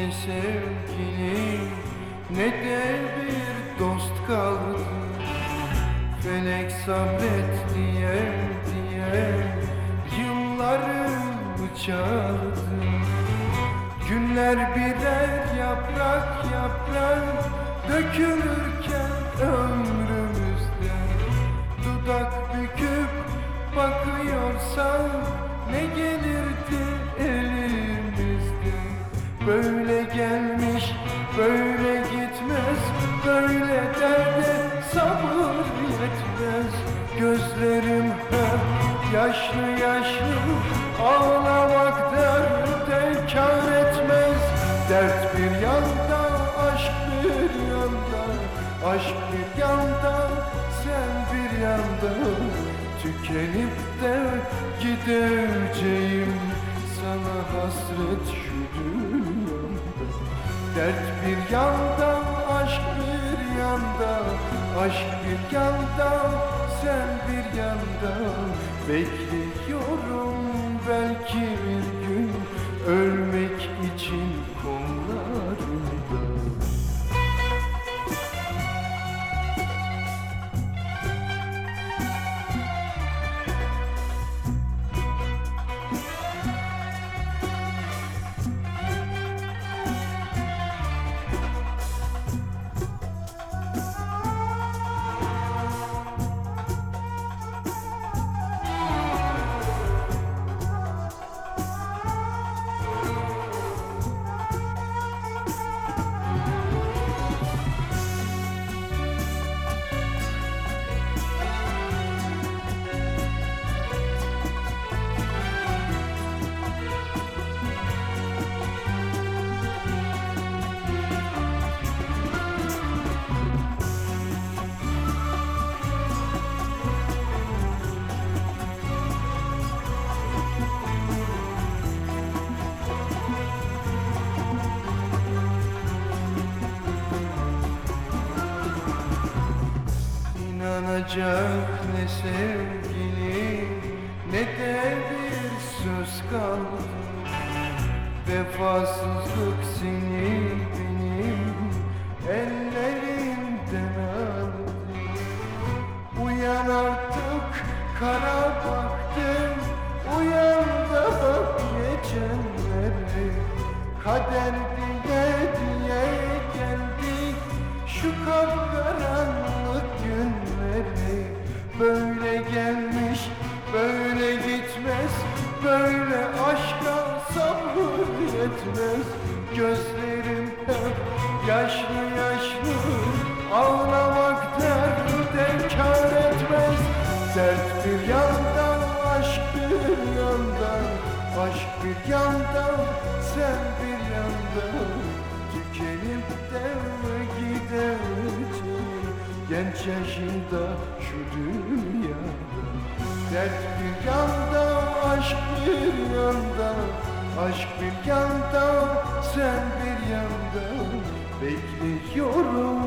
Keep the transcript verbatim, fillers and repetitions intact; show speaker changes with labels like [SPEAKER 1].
[SPEAKER 1] ne sevgili ne de bir dost kaldı. Felek sabret diye diye yıllarımı çaldı. Günler birer yaprak yaprak dökülürken ömrümüzde, dudak büküp bakıyorsan ne gelirdi elimizde. Böyle gelmiş böyle gitmez, böyle derde sabır yetmez. Gözlerim hep yaşlı yaşlı, ağlamak derde kâr etmez. Dert bir yanda, aşk bir yanda, aşk bir yanda, sen bir yanda. Tükenip de gideceğim sana hasret şu dünyada. Dert bir yanda, aşk bir yanda, aşk bir yanda, sen bir yanda. Bekliyorum belki bir gün ölmek için kollarında. İnanacak ne sevgili ne de bir söz kaldı. Vefasızlık seni benim ellerimden aldı. Uyan artık kara baktım, uyan da bak geçenlere. Kader diye diye geldik şu kapkaranlık günleri. Böyle gelmiş böyle gitmez, böyle aşka sabır yetmez. Gözlerim hep yaşlı yaşlı, ağlamak derde kâr etmez. Dert bir yandan, aşk bir yandan, aşk bir yandan, sen bir yandan. Tükenip de gideceğim genç yaşında şu dünyada. Dert bir yanda, aşk bir yanda, aşk bir yanda, sen bir yanda. Bekliyorum